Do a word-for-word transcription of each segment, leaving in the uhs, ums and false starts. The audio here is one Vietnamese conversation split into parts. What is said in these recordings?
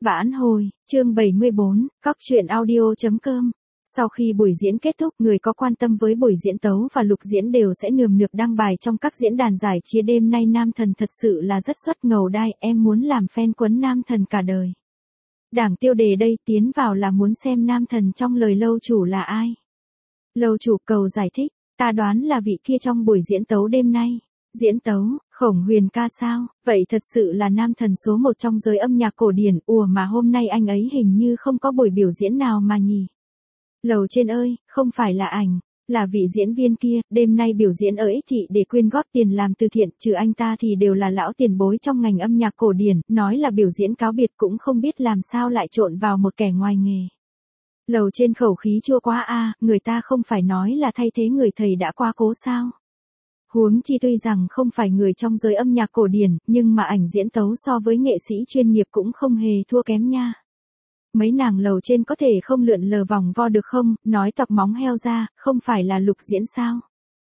Vãn hồi, chương bảy mươi bốn, cóc truyện audio chấm com. Sau khi buổi diễn kết thúc, người có quan tâm với buổi diễn tấu và lục diễn đều sẽ nườm nượp đăng bài trong các diễn đàn giải trí. Đêm nay nam thần thật sự là rất xuất ngầu đai, em muốn làm fan quấn nam thần cả đời. Đảng tiêu đề đây, tiến vào là muốn xem nam thần trong lời lâu chủ là ai. Lâu chủ cầu giải thích, ta đoán là vị kia trong buổi diễn tấu đêm nay. Diễn tấu, Khổng Huyền ca sao, vậy thật sự là nam thần số một trong giới âm nhạc cổ điển, ủa mà hôm nay anh ấy hình như không có buổi biểu diễn nào mà nhỉ. Lầu trên ơi, không phải là ảnh, là vị diễn viên kia, đêm nay biểu diễn ở Ích Thị để quyên góp tiền làm từ thiện, trừ anh ta thì đều là lão tiền bối trong ngành âm nhạc cổ điển, nói là biểu diễn cáo biệt cũng không biết làm sao lại trộn vào một kẻ ngoài nghề. Lầu trên khẩu khí chua quá a, người ta không phải nói là thay thế người thầy đã qua cố sao. Huống chi tuy rằng không phải người trong giới âm nhạc cổ điển, nhưng mà ảnh diễn tấu so với nghệ sĩ chuyên nghiệp cũng không hề thua kém nha. Mấy nàng lầu trên có thể không lượn lờ vòng vo được không, nói toạc móng heo ra, không phải là lục diễn sao.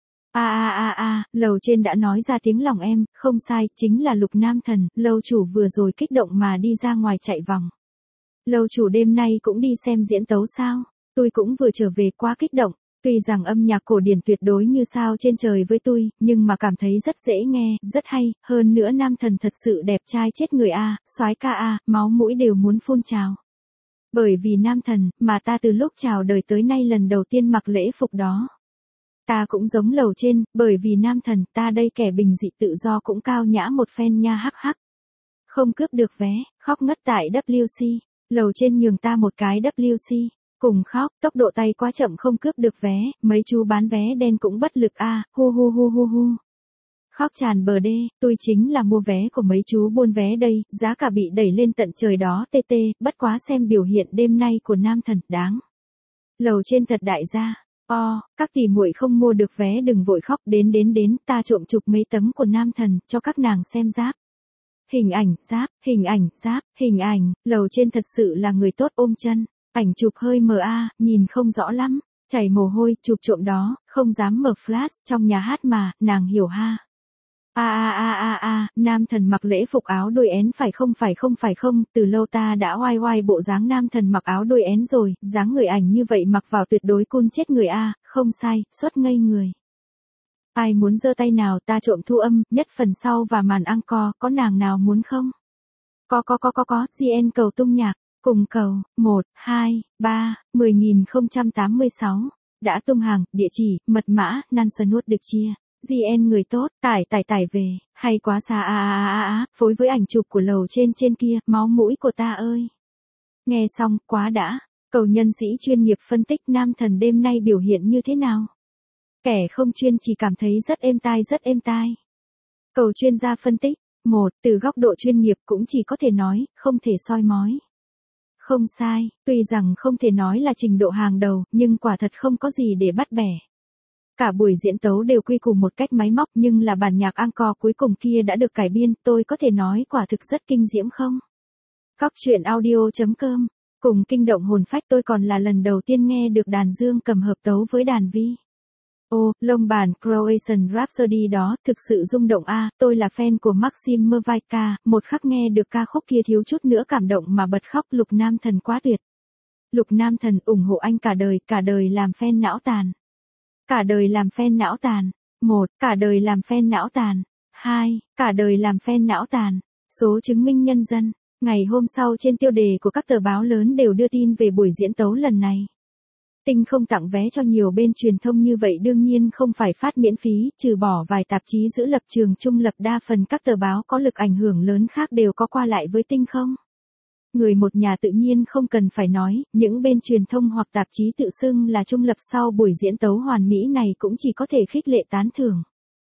A a a a, lầu trên đã nói ra tiếng lòng em, không sai, chính là lục nam thần, lâu chủ vừa rồi kích động mà đi ra ngoài chạy vòng. Lâu chủ đêm nay cũng đi xem diễn tấu sao, tôi cũng vừa trở về quá kích động. Tuy rằng âm nhạc cổ điển tuyệt đối như sao trên trời với tôi, nhưng mà cảm thấy rất dễ nghe, rất hay, hơn nữa nam thần thật sự đẹp trai chết người a, soái ca a, máu mũi đều muốn phun trào. Bởi vì nam thần, mà ta từ lúc chào đời tới nay lần đầu tiên mặc lễ phục đó. Ta cũng giống lầu trên, bởi vì nam thần, ta đây kẻ bình dị tự do cũng cao nhã một phen nha hắc hắc. Không cướp được vé, khóc ngất tại W C, lầu trên nhường ta một cái W C. Cùng khóc, tốc độ tay quá chậm không cướp được vé, mấy chú bán vé đen cũng bất lực a, à, hu hu hu hu hu. Khóc tràn bờ đê, tôi chính là mua vé của mấy chú buôn vé đây, giá cả bị đẩy lên tận trời đó tê tê, bất quá xem biểu hiện đêm nay của nam thần, đáng. Lầu trên thật đại gia, o, các tỷ muội không mua được vé đừng vội khóc, đến đến đến, ta trộm chụp mấy tấm của nam thần, cho các nàng xem giáp. Hình ảnh, giáp, hình ảnh, giáp, hình ảnh, lầu trên thật sự là người tốt ôm chân. Ảnh chụp hơi mờ a, nhìn không rõ lắm, chảy mồ hôi, chụp trộm đó, không dám mở flash, trong nhà hát mà, nàng hiểu ha. A a a a a, nam thần mặc lễ phục áo đôi én phải không phải không phải không, từ lâu ta đã oai oai bộ dáng nam thần mặc áo đôi én rồi, dáng người ảnh như vậy mặc vào tuyệt đối cun chết người a, không sai, xuất ngây người. Ai muốn giơ tay nào ta trộm thu âm, nhất phần sau và màn encore, có nàng nào muốn không? Có có có có có, giê en cầu tung nhạc. Cùng cầu, một, hai, ba, mười nghìn không trăm tám mươi sáu. Đã tung hàng, địa chỉ, mật mã, Nansonwood được chia. giê en người tốt, tải tải tải về, hay quá xa a a a a, phối với ảnh chụp của lầu trên trên kia, máu mũi của ta ơi. Nghe xong, quá đã. Cầu nhân sĩ chuyên nghiệp phân tích nam thần đêm nay biểu hiện như thế nào. Kẻ không chuyên chỉ cảm thấy rất êm tai rất êm tai. Cầu chuyên gia phân tích, một, từ góc độ chuyên nghiệp cũng chỉ có thể nói, không thể soi mói. Không sai, tuy rằng không thể nói là trình độ hàng đầu, nhưng quả thật không có gì để bắt bẻ. Cả buổi diễn tấu đều quy củ một cách máy móc nhưng là bản nhạc encore cuối cùng kia đã được cải biên, tôi có thể nói quả thực rất kinh diễm không? Cóc truyện audio chấm com, cùng kinh động hồn phách tôi còn là lần đầu tiên nghe được đàn dương cầm hợp tấu với đàn vi. Ô, lông bản Croatian Rhapsody đó, thực sự rung động a, à, tôi là fan của Maxim Mrvaika, một khắc nghe được ca khúc kia thiếu chút nữa cảm động mà bật khóc, lục nam thần quá tuyệt. Lục nam thần ủng hộ anh cả đời, cả đời làm fan não tàn. Cả đời làm fan não tàn. Một, cả đời làm fan não tàn. Hai, cả đời làm fan não tàn. Số chứng minh nhân dân. Ngày hôm sau trên tiêu đề của các tờ báo lớn đều đưa tin về buổi diễn tấu lần này. Tinh không tặng vé cho nhiều bên truyền thông như vậy đương nhiên không phải phát miễn phí, trừ bỏ vài tạp chí giữ lập trường trung lập, đa phần các tờ báo có lực ảnh hưởng lớn khác đều có qua lại với tinh không. Người một nhà tự nhiên không cần phải nói, những bên truyền thông hoặc tạp chí tự xưng là trung lập sau buổi diễn tấu hoàn mỹ này cũng chỉ có thể khích lệ tán thưởng.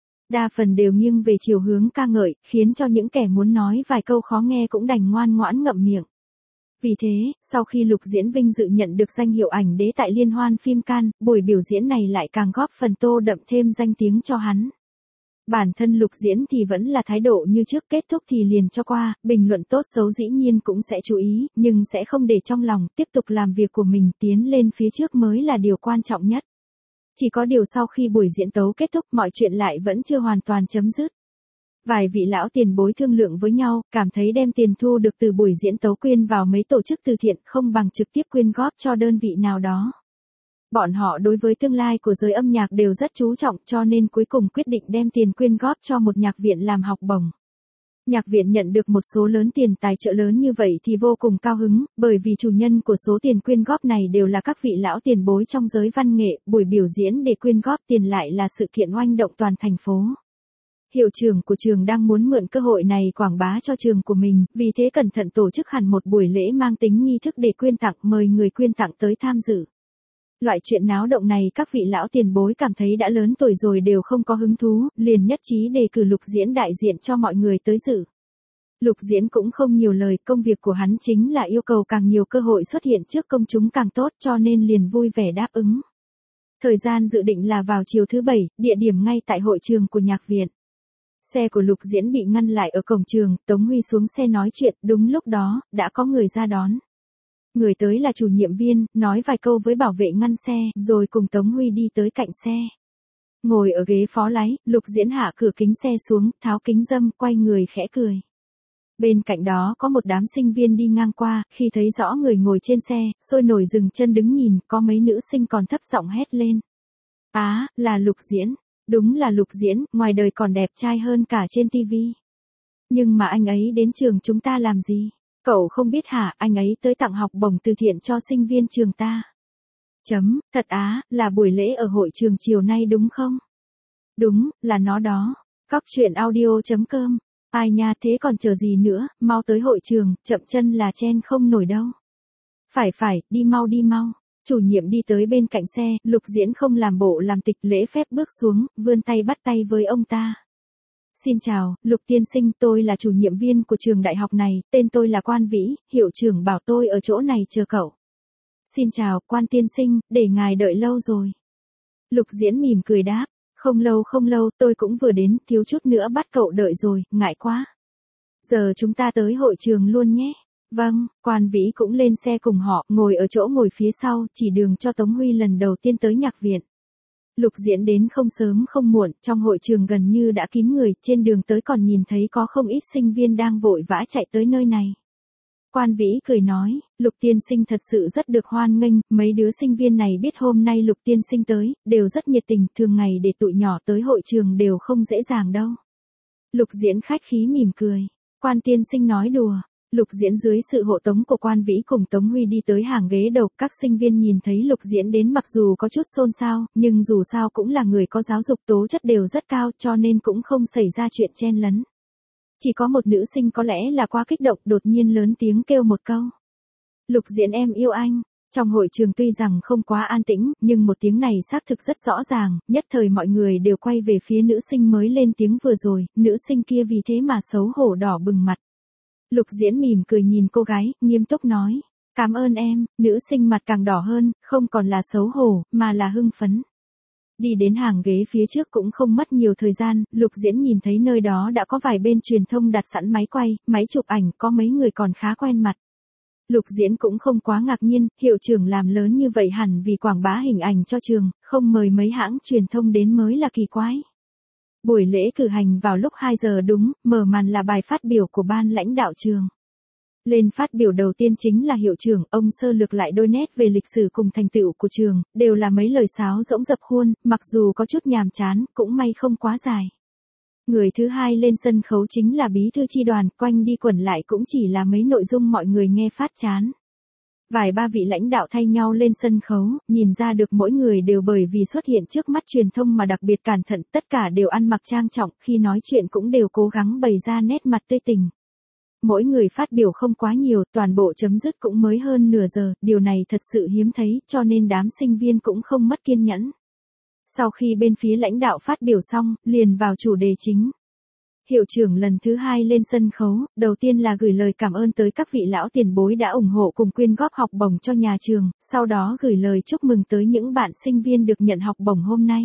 Đa phần đều nghiêng về chiều hướng ca ngợi, khiến cho những kẻ muốn nói vài câu khó nghe cũng đành ngoan ngoãn ngậm miệng. Vì thế, sau khi Lục Diễn vinh dự nhận được danh hiệu ảnh đế tại Liên hoan phim Cannes, buổi biểu diễn này lại càng góp phần tô đậm thêm danh tiếng cho hắn. Bản thân Lục Diễn thì vẫn là thái độ như trước, kết thúc thì liền cho qua, bình luận tốt xấu dĩ nhiên cũng sẽ chú ý, nhưng sẽ không để trong lòng, tiếp tục làm việc của mình, tiến lên phía trước mới là điều quan trọng nhất. Chỉ có điều sau khi buổi diễn tấu kết thúc mọi chuyện lại vẫn chưa hoàn toàn chấm dứt. Vài vị lão tiền bối thương lượng với nhau, cảm thấy đem tiền thu được từ buổi diễn tấu quyên vào mấy tổ chức từ thiện không bằng trực tiếp quyên góp cho đơn vị nào đó. Bọn họ đối với tương lai của giới âm nhạc đều rất chú trọng cho nên cuối cùng quyết định đem tiền quyên góp cho một nhạc viện làm học bổng. Nhạc viện nhận được một số lớn tiền tài trợ lớn như vậy thì vô cùng cao hứng, bởi vì chủ nhân của số tiền quyên góp này đều là các vị lão tiền bối trong giới văn nghệ, buổi biểu diễn để quyên góp tiền lại là sự kiện oanh động toàn thành phố. Hiệu trưởng của trường đang muốn mượn cơ hội này quảng bá cho trường của mình, vì thế cẩn thận tổ chức hẳn một buổi lễ mang tính nghi thức để quyên tặng, mời người quyên tặng tới tham dự. Loại chuyện náo động này các vị lão tiền bối cảm thấy đã lớn tuổi rồi đều không có hứng thú, liền nhất trí đề cử Lục Diễn đại diện cho mọi người tới dự. Lục Diễn cũng không nhiều lời, công việc của hắn chính là yêu cầu càng nhiều cơ hội xuất hiện trước công chúng càng tốt cho nên liền vui vẻ đáp ứng. Thời gian dự định là vào chiều thứ bảy, địa điểm ngay tại hội trường của nhạc viện. Xe của Lục Diễn bị ngăn lại ở cổng trường, Tống Huy xuống xe nói chuyện, đúng lúc đó, đã có người ra đón. Người tới là chủ nhiệm viên, nói vài câu với bảo vệ ngăn xe, rồi cùng Tống Huy đi tới cạnh xe. Ngồi ở ghế phó lái, Lục Diễn hạ cửa kính xe xuống, tháo kính râm, quay người khẽ cười. Bên cạnh đó có một đám sinh viên đi ngang qua, khi thấy rõ người ngồi trên xe, sôi nổi dừng chân đứng nhìn, có mấy nữ sinh còn thấp giọng hét lên. Á, à, là Lục Diễn. Đúng là Lục Diễn, ngoài đời còn đẹp trai hơn cả trên tivi. Nhưng mà anh ấy đến trường chúng ta làm gì? Cậu không biết hả, anh ấy tới tặng học bổng từ thiện cho sinh viên trường ta. Chấm, thật á, là buổi lễ ở hội trường chiều nay đúng không? Đúng, là nó đó. Cóc truyện audio chấm com. Ai nha, thế còn chờ gì nữa, mau tới hội trường, chậm chân là chen không nổi đâu. Phải phải, đi mau đi mau. Chủ nhiệm đi tới bên cạnh xe, Lục Diễn không làm bộ làm tịch lễ phép bước xuống, vươn tay bắt tay với ông ta. Xin chào, Lục tiên sinh, tôi là chủ nhiệm viên của trường đại học này, tên tôi là Quan Vĩ, hiệu trưởng bảo tôi ở chỗ này chờ cậu. Xin chào, Quan tiên sinh, để ngài đợi lâu rồi. Lục Diễn mỉm cười đáp, không lâu không lâu, tôi cũng vừa đến, thiếu chút nữa bắt cậu đợi rồi, ngại quá. Giờ chúng ta tới hội trường luôn nhé. Vâng, Quan Vĩ cũng lên xe cùng họ, ngồi ở chỗ ngồi phía sau, chỉ đường cho Tống Huy lần đầu tiên tới nhạc viện. Lục Diễn đến không sớm không muộn, trong hội trường gần như đã kín người, trên đường tới còn nhìn thấy có không ít sinh viên đang vội vã chạy tới nơi này. Quan Vĩ cười nói, Lục tiên sinh thật sự rất được hoan nghênh, mấy đứa sinh viên này biết hôm nay Lục tiên sinh tới, đều rất nhiệt tình, thường ngày để tụi nhỏ tới hội trường đều không dễ dàng đâu. Lục Diễn khách khí mỉm cười, Quan tiên sinh nói đùa. Lục Diễn dưới sự hộ tống của Quan Vĩ cùng Tống Huy đi tới hàng ghế đầu, các sinh viên nhìn thấy Lục Diễn đến mặc dù có chút xôn xao, nhưng dù sao cũng là người có giáo dục tố chất đều rất cao cho nên cũng không xảy ra chuyện chen lấn. Chỉ có một nữ sinh có lẽ là quá kích động đột nhiên lớn tiếng kêu một câu. Lục Diễn em yêu anh. Trong hội trường tuy rằng không quá an tĩnh, nhưng một tiếng này xác thực rất rõ ràng, nhất thời mọi người đều quay về phía nữ sinh mới lên tiếng vừa rồi, nữ sinh kia vì thế mà xấu hổ đỏ bừng mặt. Lục Diễn mỉm cười nhìn cô gái, nghiêm túc nói, cảm ơn em, nữ sinh mặt càng đỏ hơn, không còn là xấu hổ, mà là hưng phấn. Đi đến hàng ghế phía trước cũng không mất nhiều thời gian, Lục Diễn nhìn thấy nơi đó đã có vài bên truyền thông đặt sẵn máy quay, máy chụp ảnh, có mấy người còn khá quen mặt. Lục Diễn cũng không quá ngạc nhiên, hiệu trưởng làm lớn như vậy hẳn vì quảng bá hình ảnh cho trường, không mời mấy hãng truyền thông đến mới là kỳ quái. Buổi lễ cử hành vào lúc hai giờ đúng, mở màn là bài phát biểu của ban lãnh đạo trường. Lên phát biểu đầu tiên chính là hiệu trưởng, ông sơ lược lại đôi nét về lịch sử cùng thành tựu của trường, đều là mấy lời sáo rỗng dập khuôn, mặc dù có chút nhàm chán, cũng may không quá dài. Người thứ hai lên sân khấu chính là bí thư chi đoàn, quanh đi quẩn lại cũng chỉ là mấy nội dung mọi người nghe phát chán. Vài ba vị lãnh đạo thay nhau lên sân khấu, nhìn ra được mỗi người đều bởi vì xuất hiện trước mắt truyền thông mà đặc biệt cẩn thận, tất cả đều ăn mặc trang trọng, khi nói chuyện cũng đều cố gắng bày ra nét mặt tươi tỉnh. Mỗi người phát biểu không quá nhiều, toàn bộ chấm dứt cũng mới hơn nửa giờ, điều này thật sự hiếm thấy, cho nên đám sinh viên cũng không mất kiên nhẫn. Sau khi bên phía lãnh đạo phát biểu xong, liền vào chủ đề chính. Hiệu trưởng lần thứ hai lên sân khấu, đầu tiên là gửi lời cảm ơn tới các vị lão tiền bối đã ủng hộ cùng quyên góp học bổng cho nhà trường, sau đó gửi lời chúc mừng tới những bạn sinh viên được nhận học bổng hôm nay.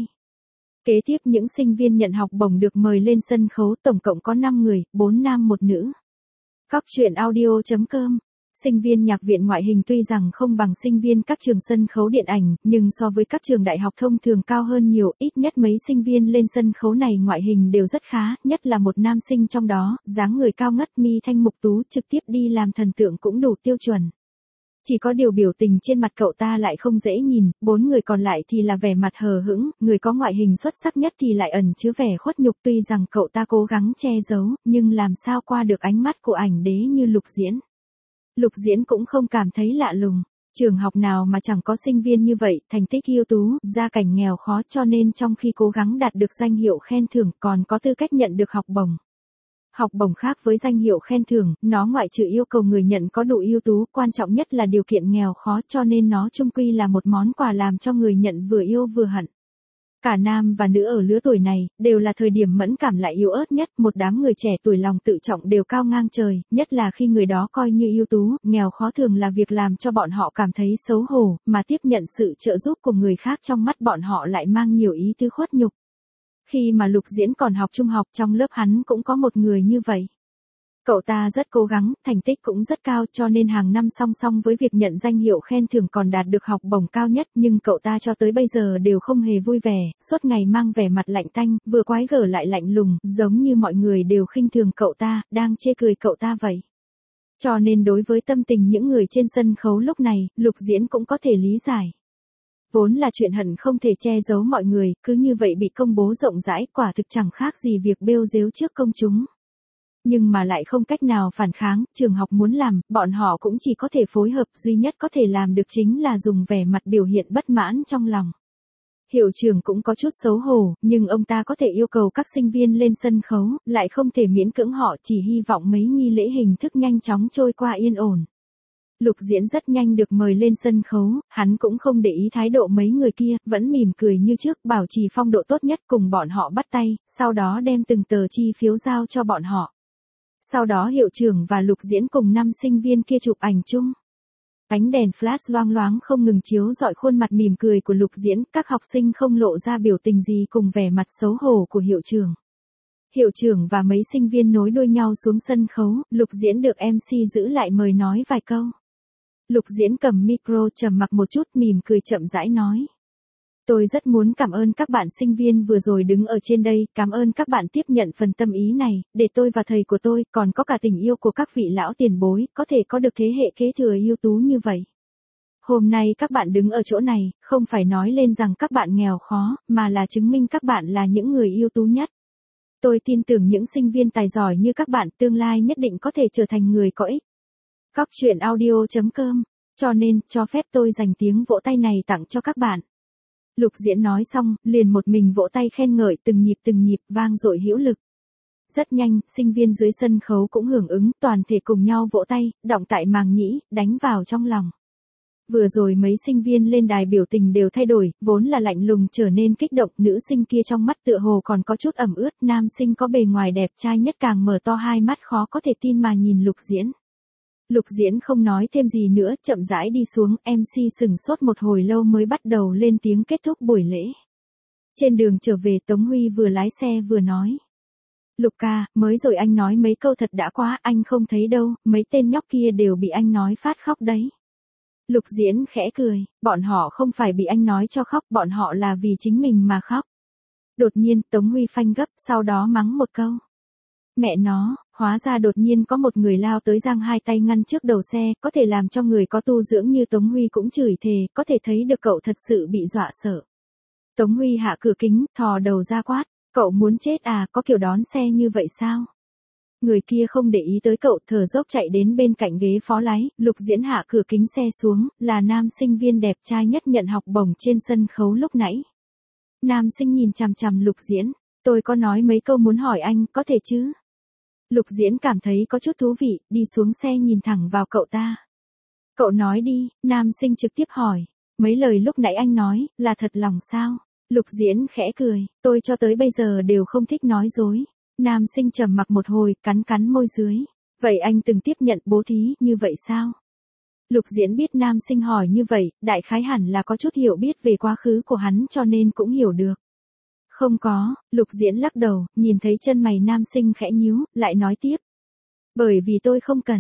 Kế tiếp những sinh viên nhận học bổng được mời lên sân khấu, tổng cộng có năm người, bốn nam một nữ. Cóc truyện audio chấm com Sinh viên nhạc viện ngoại hình tuy rằng không bằng sinh viên các trường sân khấu điện ảnh, nhưng so với các trường đại học thông thường cao hơn nhiều, ít nhất mấy sinh viên lên sân khấu này ngoại hình đều rất khá, nhất là một nam sinh trong đó, dáng người cao ngất, mi thanh mục tú, trực tiếp đi làm thần tượng cũng đủ tiêu chuẩn. Chỉ có điều biểu tình trên mặt cậu ta lại không dễ nhìn, bốn người còn lại thì là vẻ mặt hờ hững, người có ngoại hình xuất sắc nhất thì lại ẩn chứa vẻ khuất nhục, tuy rằng cậu ta cố gắng che giấu, nhưng làm sao qua được ánh mắt của ảnh đế như Lục Diễn. Lục Diễn cũng không cảm thấy lạ lùng, trường học nào mà chẳng có sinh viên như vậy, thành tích ưu tú, gia cảnh nghèo khó, cho nên trong khi cố gắng đạt được danh hiệu khen thưởng còn có tư cách nhận được học bổng. Học bổng khác với danh hiệu khen thưởng, nó ngoại trừ yêu cầu người nhận có đủ ưu tú, quan trọng nhất là điều kiện nghèo khó, cho nên nó chung quy là một món quà làm cho người nhận vừa yêu vừa hận. Cả nam và nữ ở lứa tuổi này, đều là thời điểm mẫn cảm lại yếu ớt nhất, một đám người trẻ tuổi lòng tự trọng đều cao ngang trời, nhất là khi người đó coi như ưu tú, nghèo khó thường là việc làm cho bọn họ cảm thấy xấu hổ, mà tiếp nhận sự trợ giúp của người khác trong mắt bọn họ lại mang nhiều ý tứ khuất nhục. Khi mà Lục Diễn còn học trung học, trong lớp hắn cũng có một người như vậy. Cậu ta rất cố gắng, thành tích cũng rất cao, cho nên hàng năm song song với việc nhận danh hiệu khen thưởng còn đạt được học bổng cao nhất, nhưng cậu ta cho tới bây giờ đều không hề vui vẻ, suốt ngày mang vẻ mặt lạnh tanh, vừa quái gở lại lạnh lùng, giống như mọi người đều khinh thường cậu ta, đang chê cười cậu ta vậy. Cho nên đối với tâm tình những người trên sân khấu lúc này, Lục Diễn cũng có thể lý giải. Vốn là chuyện hận không thể che giấu mọi người, cứ như vậy bị công bố rộng rãi, quả thực chẳng khác gì việc bêu rếu trước công chúng. Nhưng mà lại không cách nào phản kháng, trường học muốn làm, bọn họ cũng chỉ có thể phối hợp, duy nhất có thể làm được chính là dùng vẻ mặt biểu hiện bất mãn trong lòng. Hiệu trưởng cũng có chút xấu hổ, nhưng ông ta có thể yêu cầu các sinh viên lên sân khấu, lại không thể miễn cưỡng họ, chỉ hy vọng mấy nghi lễ hình thức nhanh chóng trôi qua yên ổn. Lục Diễn rất nhanh được mời lên sân khấu, hắn cũng không để ý thái độ mấy người kia, vẫn mỉm cười như trước, bảo trì phong độ tốt nhất, cùng bọn họ bắt tay, sau đó đem từng tờ chi phiếu giao cho bọn họ. Sau đó hiệu trưởng và Lục Diễn cùng năm sinh viên kia chụp ảnh chung. Ánh đèn flash loang loáng không ngừng chiếu rọi khuôn mặt mỉm cười của Lục Diễn, các học sinh không lộ ra biểu tình gì cùng vẻ mặt xấu hổ của hiệu trưởng. Hiệu trưởng và mấy sinh viên nối đuôi nhau xuống sân khấu, Lục Diễn được em xê giữ lại mời nói vài câu. Lục Diễn cầm micro trầm mặc một chút, mỉm cười chậm rãi nói. Tôi rất muốn cảm ơn các bạn sinh viên vừa rồi đứng ở trên đây, cảm ơn các bạn tiếp nhận phần tâm ý này, để tôi và thầy của tôi, còn có cả tình yêu của các vị lão tiền bối, có thể có được thế hệ kế thừa ưu tú như vậy. Hôm nay các bạn đứng ở chỗ này, không phải nói lên rằng các bạn nghèo khó, mà là chứng minh các bạn là những người ưu tú nhất. Tôi tin tưởng những sinh viên tài giỏi như các bạn tương lai nhất định có thể trở thành người có ích. Cóc truyện audio chấm com, cho nên, cho phép tôi dành tiếng vỗ tay này tặng cho các bạn. Lục Diễn nói xong, liền một mình vỗ tay khen ngợi từng nhịp từng nhịp vang dội hữu lực. Rất nhanh, sinh viên dưới sân khấu cũng hưởng ứng, toàn thể cùng nhau vỗ tay, đọng tại màng nhĩ, đánh vào trong lòng. Vừa rồi mấy sinh viên lên đài biểu tình đều thay đổi, vốn là lạnh lùng trở nên kích động, nữ sinh kia trong mắt tựa hồ còn có chút ẩm ướt, nam sinh có bề ngoài đẹp trai nhất càng mở to hai mắt khó có thể tin mà nhìn Lục Diễn. Lục Diễn không nói thêm gì nữa, chậm rãi đi xuống, em xê sừng sốt một hồi lâu mới bắt đầu lên tiếng kết thúc buổi lễ. Trên đường trở về, Tống Huy vừa lái xe vừa nói. Lục ca, mới rồi anh nói mấy câu thật đã quá, anh không thấy đâu, mấy tên nhóc kia đều bị anh nói phát khóc đấy. Lục Diễn khẽ cười, bọn họ không phải bị anh nói cho khóc, bọn họ là vì chính mình mà khóc. Đột nhiên, Tống Huy phanh gấp, sau đó mắng một câu. Mẹ nó, hóa ra đột nhiên có một người lao tới giang hai tay ngăn trước đầu xe, có thể làm cho người có tu dưỡng như Tống Huy cũng chửi thề, có thể thấy được cậu thật sự bị dọa sợ. Tống Huy hạ cửa kính, thò đầu ra quát, cậu muốn chết à, có kiểu đón xe như vậy sao? Người kia không để ý tới cậu, thở dốc chạy đến bên cạnh ghế phó lái, Lục Diễn hạ cửa kính xe xuống, là nam sinh viên đẹp trai nhất nhận học bổng trên sân khấu lúc nãy. Nam sinh nhìn chằm chằm Lục Diễn, tôi có nói mấy câu muốn hỏi anh, có thể chứ? Lục Diễn cảm thấy có chút thú vị, đi xuống xe nhìn thẳng vào cậu ta. Cậu nói đi, nam sinh trực tiếp hỏi, mấy lời lúc nãy anh nói, là thật lòng sao? Lục Diễn khẽ cười, tôi cho tới bây giờ đều không thích nói dối. Nam sinh trầm mặc một hồi, cắn cắn môi dưới. Vậy anh từng tiếp nhận bố thí, như vậy sao? Lục Diễn biết nam sinh hỏi như vậy, đại khái hẳn là có chút hiểu biết về quá khứ của hắn cho nên cũng hiểu được. Không có, Lục Diễn lắc đầu, nhìn thấy chân mày nam sinh khẽ nhíu, lại nói tiếp. Bởi vì tôi không cần.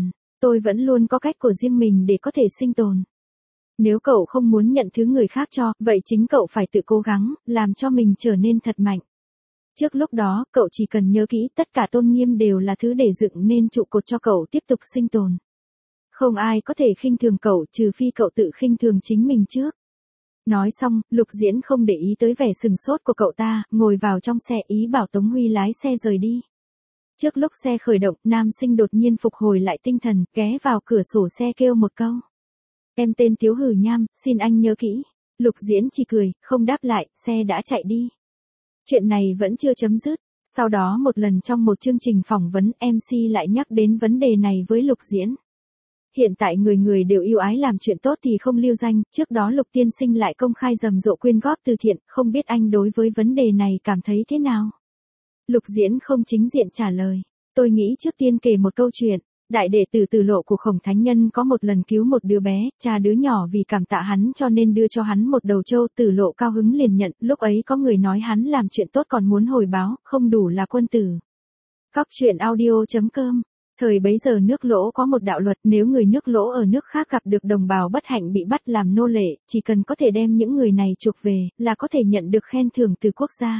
tôi vẫn luôn có cách của riêng mình để có thể sinh tồn. Nếu cậu không muốn nhận thứ người khác cho, vậy chính cậu phải tự cố gắng, làm cho mình trở nên thật mạnh. Trước lúc đó, cậu chỉ cần nhớ kỹ tất cả tôn nghiêm đều là thứ để dựng nên trụ cột cho cậu tiếp tục sinh tồn. Không ai có thể khinh thường cậu trừ phi cậu tự khinh thường chính mình trước. Nói xong, Lục Diễn không để ý tới vẻ sừng sốt của cậu ta, ngồi vào trong xe ý bảo Tống Huy lái xe rời đi. Trước lúc xe khởi động, nam sinh đột nhiên phục hồi lại tinh thần, ghé vào cửa sổ xe kêu một câu. Em tên Tiếu Hử Nham, xin anh nhớ kỹ. Lục Diễn chỉ cười, không đáp lại, xe đã chạy đi. Chuyện này vẫn chưa chấm dứt. Sau đó một lần trong một chương trình phỏng vấn, em xê lại nhắc đến vấn đề này với Lục Diễn. Hiện tại người người đều yêu ái làm chuyện tốt thì không lưu danh, trước đó Lục tiên sinh lại công khai rầm rộ quyên góp từ thiện, không biết anh đối với vấn đề này cảm thấy thế nào? Lục Diễn không chính diện trả lời. Tôi nghĩ trước tiên kể một câu chuyện. Đại đệ tử Từ Lộ của Khổng Thánh Nhân có một lần cứu một đứa bé, cha đứa nhỏ vì cảm tạ hắn cho nên đưa cho hắn một đầu trâu, Từ Lộ cao hứng liền nhận, lúc ấy có người nói hắn làm chuyện tốt còn muốn hồi báo, không đủ là quân tử. Cóc truyện audio chấm com. Thời bấy giờ nước Lỗ có một đạo luật, nếu người nước Lỗ ở nước khác gặp được đồng bào bất hạnh bị bắt làm nô lệ, chỉ cần có thể đem những người này chuộc về, là có thể nhận được khen thưởng từ quốc gia.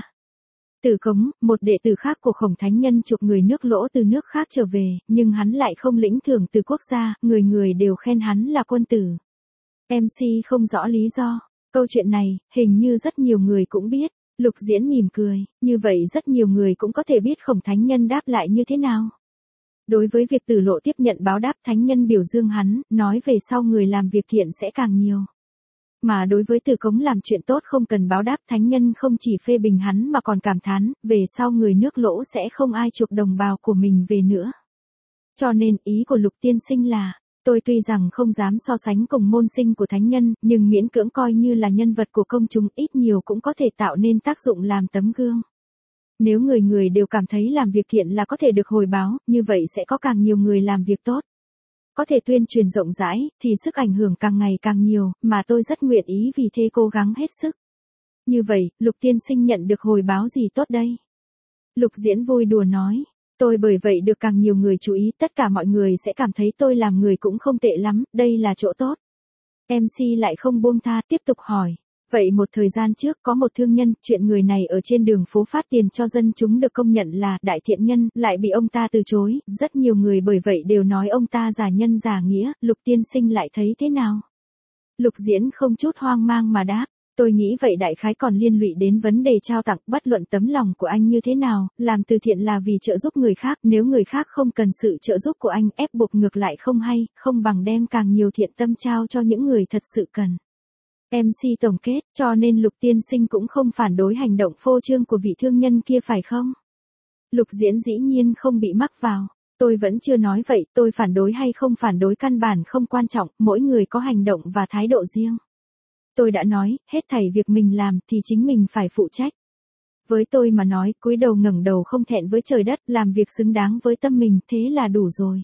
Từ Cống, một đệ tử khác của Khổng Thánh Nhân chuộc người nước Lỗ từ nước khác trở về, nhưng hắn lại không lĩnh thưởng từ quốc gia, người người đều khen hắn là quân tử. em xê không rõ lý do. Câu chuyện này, hình như rất nhiều người cũng biết. Lục Diễn mỉm cười, như vậy rất nhiều người cũng có thể biết Khổng Thánh Nhân đáp lại như thế nào. Đối với việc Từ Lộ tiếp nhận báo đáp, Thánh Nhân biểu dương hắn, nói về sau người làm việc thiện sẽ càng nhiều. Mà đối với Từ Cống làm chuyện tốt không cần báo đáp, Thánh Nhân không chỉ phê bình hắn mà còn cảm thán, về sau người nước Lỗ sẽ không ai chuộc đồng bào của mình về nữa. Cho nên ý của Lục tiên sinh là, tôi tuy rằng không dám so sánh cùng môn sinh của Thánh Nhân, nhưng miễn cưỡng coi như là nhân vật của công chúng, ít nhiều cũng có thể tạo nên tác dụng làm tấm gương. Nếu người người đều cảm thấy làm việc thiện là có thể được hồi báo, như vậy sẽ có càng nhiều người làm việc tốt. Có thể tuyên truyền rộng rãi, thì sức ảnh hưởng càng ngày càng nhiều, mà tôi rất nguyện ý vì thế cố gắng hết sức. Như vậy, Lục tiên sinh nhận được hồi báo gì tốt đây? Lục Diễn vui đùa nói, tôi bởi vậy được càng nhiều người chú ý, tất cả mọi người sẽ cảm thấy tôi làm người cũng không tệ lắm, đây là chỗ tốt. em xê lại không buông tha, tiếp tục hỏi. Vậy một thời gian trước có một thương nhân, chuyện người này ở trên đường phố phát tiền cho dân chúng được công nhận là đại thiện nhân, lại bị ông ta từ chối, rất nhiều người bởi vậy đều nói ông ta giả nhân giả nghĩa, Lục tiên sinh lại thấy thế nào? Lục Diễn không chút hoang mang mà đáp, tôi nghĩ vậy đại khái còn liên lụy đến vấn đề trao tặng, bất luận tấm lòng của anh như thế nào, làm từ thiện là vì trợ giúp người khác, nếu người khác không cần sự trợ giúp của anh, ép buộc ngược lại không hay, không bằng đem càng nhiều thiện tâm trao cho những người thật sự cần. em xê tổng kết, cho nên Lục tiên sinh cũng không phản đối hành động phô trương của vị thương nhân kia phải không? Lục Diễn dĩ nhiên không bị mắc vào. Tôi vẫn chưa nói vậy, tôi phản đối hay không phản đối căn bản không quan trọng, mỗi người có hành động và thái độ riêng. Tôi đã nói, hết thảy việc mình làm thì chính mình phải phụ trách. Với tôi mà nói, cúi đầu ngẩng đầu không thẹn với trời đất, làm việc xứng đáng với tâm mình, thế là đủ rồi.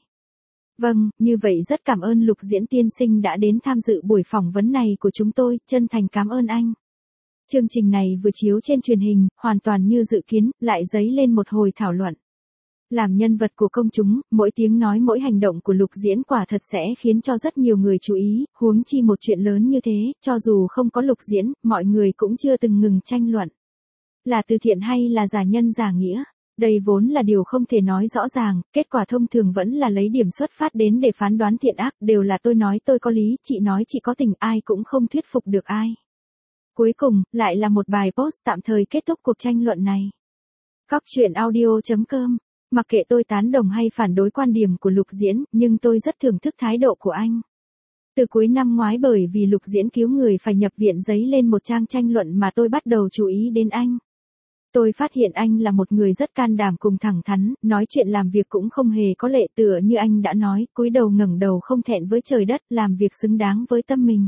Vâng, như vậy rất cảm ơn Lục Diễn tiên sinh đã đến tham dự buổi phỏng vấn này của chúng tôi, chân thành cảm ơn anh. Chương trình này vừa chiếu trên truyền hình, hoàn toàn như dự kiến, lại dấy lên một hồi thảo luận. Làm nhân vật của công chúng, mỗi tiếng nói mỗi hành động của Lục Diễn quả thật sẽ khiến cho rất nhiều người chú ý, huống chi một chuyện lớn như thế, cho dù không có Lục Diễn, mọi người cũng chưa từng ngừng tranh luận. Là từ thiện hay là giả nhân giả nghĩa? Đây vốn là điều không thể nói rõ ràng, kết quả thông thường vẫn là lấy điểm xuất phát đến để phán đoán thiện ác, đều là tôi nói tôi có lý, chị nói chị có tình, ai cũng không thuyết phục được ai. Cuối cùng, lại là một bài post tạm thời kết thúc cuộc tranh luận này. Cóc truyện audio chấm com. Mặc kệ tôi tán đồng hay phản đối quan điểm của Lục Diễn, nhưng tôi rất thưởng thức thái độ của anh. Từ cuối năm ngoái bởi vì Lục Diễn cứu người phải nhập viện dấy lên một trang tranh luận mà tôi bắt đầu chú ý đến anh. Tôi phát hiện anh là một người rất can đảm cùng thẳng thắn, nói chuyện làm việc cũng không hề có lệ, tựa như anh đã nói, cúi đầu ngẩng đầu không thẹn với trời đất, làm việc xứng đáng với tâm mình.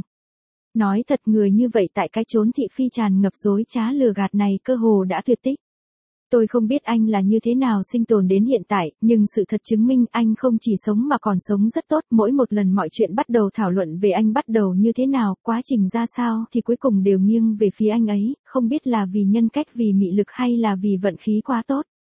Nói thật, người như vậy tại cái chốn thị phi tràn ngập dối trá lừa gạt này cơ hồ đã tuyệt tích. Tôi không biết anh là như thế nào sinh tồn đến hiện tại, nhưng sự thật chứng minh anh không chỉ sống mà còn sống rất tốt. Mỗi một lần mọi chuyện bắt đầu thảo luận về anh bắt đầu như thế nào, quá trình ra sao thì cuối cùng đều nghiêng về phía anh ấy, không biết là vì nhân cách, vì mị lực hay là vì vận khí quá tốt.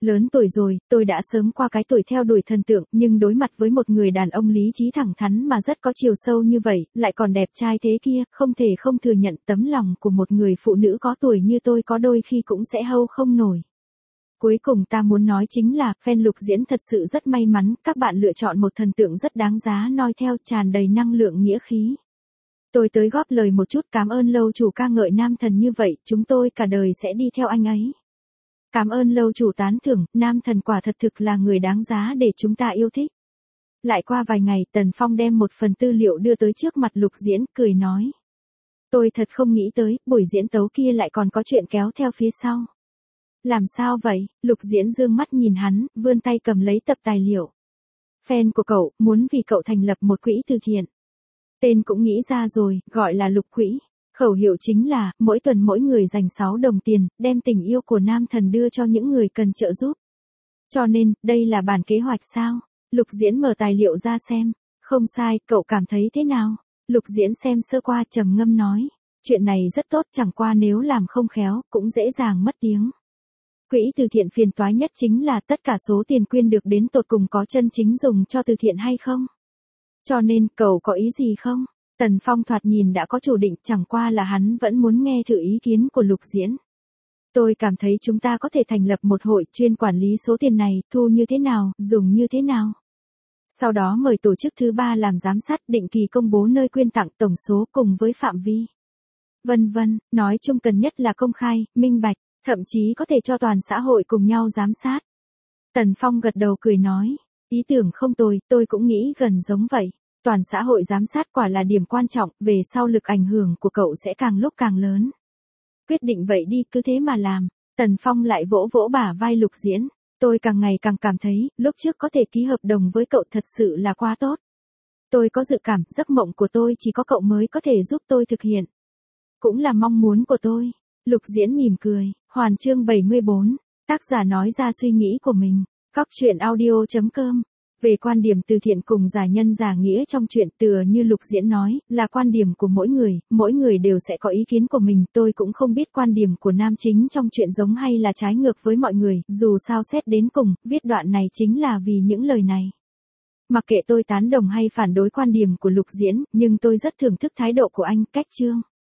Lớn tuổi rồi, tôi đã sớm qua cái tuổi theo đuổi thần tượng, nhưng đối mặt với một người đàn ông lý trí thẳng thắn mà rất có chiều sâu như vậy, lại còn đẹp trai thế kia, không thể không thừa nhận tấm lòng của một người phụ nữ có tuổi như tôi có đôi khi cũng sẽ hâu không nổi. Cuối cùng ta muốn nói chính là, fan Lục Diễn thật sự rất may mắn, các bạn lựa chọn một thần tượng rất đáng giá noi theo, tràn đầy năng lượng nghĩa khí. Tôi tới góp lời một chút, cảm ơn lâu chủ ca ngợi nam thần như vậy, chúng tôi cả đời sẽ đi theo anh ấy. Cảm ơn lâu chủ tán thưởng, nam thần quả thật thực là người đáng giá để chúng ta yêu thích. Lại qua vài ngày, Tần Phong đem một phần tư liệu đưa tới trước mặt Lục Diễn, cười nói. Tôi thật không nghĩ tới, buổi diễn tấu kia lại còn có chuyện kéo theo phía sau. Làm sao vậy? Lục Diễn dương mắt nhìn hắn, vươn tay cầm lấy tập tài liệu. Fan của cậu, muốn vì cậu thành lập một quỹ từ thiện. Tên cũng nghĩ ra rồi, gọi là Lục Quỹ. Khẩu hiệu chính là, mỗi tuần mỗi người dành sáu đồng tiền, đem tình yêu của nam thần đưa cho những người cần trợ giúp. Cho nên, đây là bản kế hoạch sao? Lục Diễn mở tài liệu ra xem. Không sai, cậu cảm thấy thế nào? Lục Diễn xem sơ qua trầm ngâm nói. Chuyện này rất tốt, chẳng qua nếu làm không khéo, cũng dễ dàng mất tiếng. Quỹ từ thiện phiền toái nhất chính là tất cả số tiền quyên được đến tột cùng có chân chính dùng cho từ thiện hay không? Cho nên, cậu có ý gì không? Tần Phong thoạt nhìn đã có chủ định, chẳng qua là hắn vẫn muốn nghe thử ý kiến của Lục Diễn. Tôi cảm thấy chúng ta có thể thành lập một hội chuyên quản lý số tiền này, thu như thế nào, dùng như thế nào. Sau đó mời tổ chức thứ ba làm giám sát, định kỳ công bố nơi quyên tặng, tổng số cùng với phạm vi. Vân vân, nói chung cần nhất là công khai, minh bạch, thậm chí có thể cho toàn xã hội cùng nhau giám sát. Tần Phong gật đầu cười nói, ý tưởng không tồi, tôi cũng nghĩ gần giống vậy. Toàn xã hội giám sát quả là điểm quan trọng, về sau lực ảnh hưởng của cậu sẽ càng lúc càng lớn. Quyết định vậy đi, cứ thế mà làm. Tần Phong lại vỗ vỗ bả vai Lục Diễn. Tôi càng ngày càng cảm thấy, lúc trước có thể ký hợp đồng với cậu thật sự là quá tốt. Tôi có dự cảm, giấc mộng của tôi chỉ có cậu mới có thể giúp tôi thực hiện. Cũng là mong muốn của tôi. Lục Diễn mỉm cười. Hoàn chương bảy mươi bốn. Tác giả nói ra suy nghĩ của mình. Góc truyện audio chấm com. Về quan điểm từ thiện cùng giả nhân giả nghĩa trong chuyện, tựa như Lục Diễn nói, là quan điểm của mỗi người, mỗi người đều sẽ có ý kiến của mình, tôi cũng không biết quan điểm của nam chính trong chuyện giống hay là trái ngược với mọi người, dù sao xét đến cùng, viết đoạn này chính là vì những lời này. Mặc kệ tôi tán đồng hay phản đối quan điểm của Lục Diễn, nhưng tôi rất thưởng thức thái độ của anh, cách chương.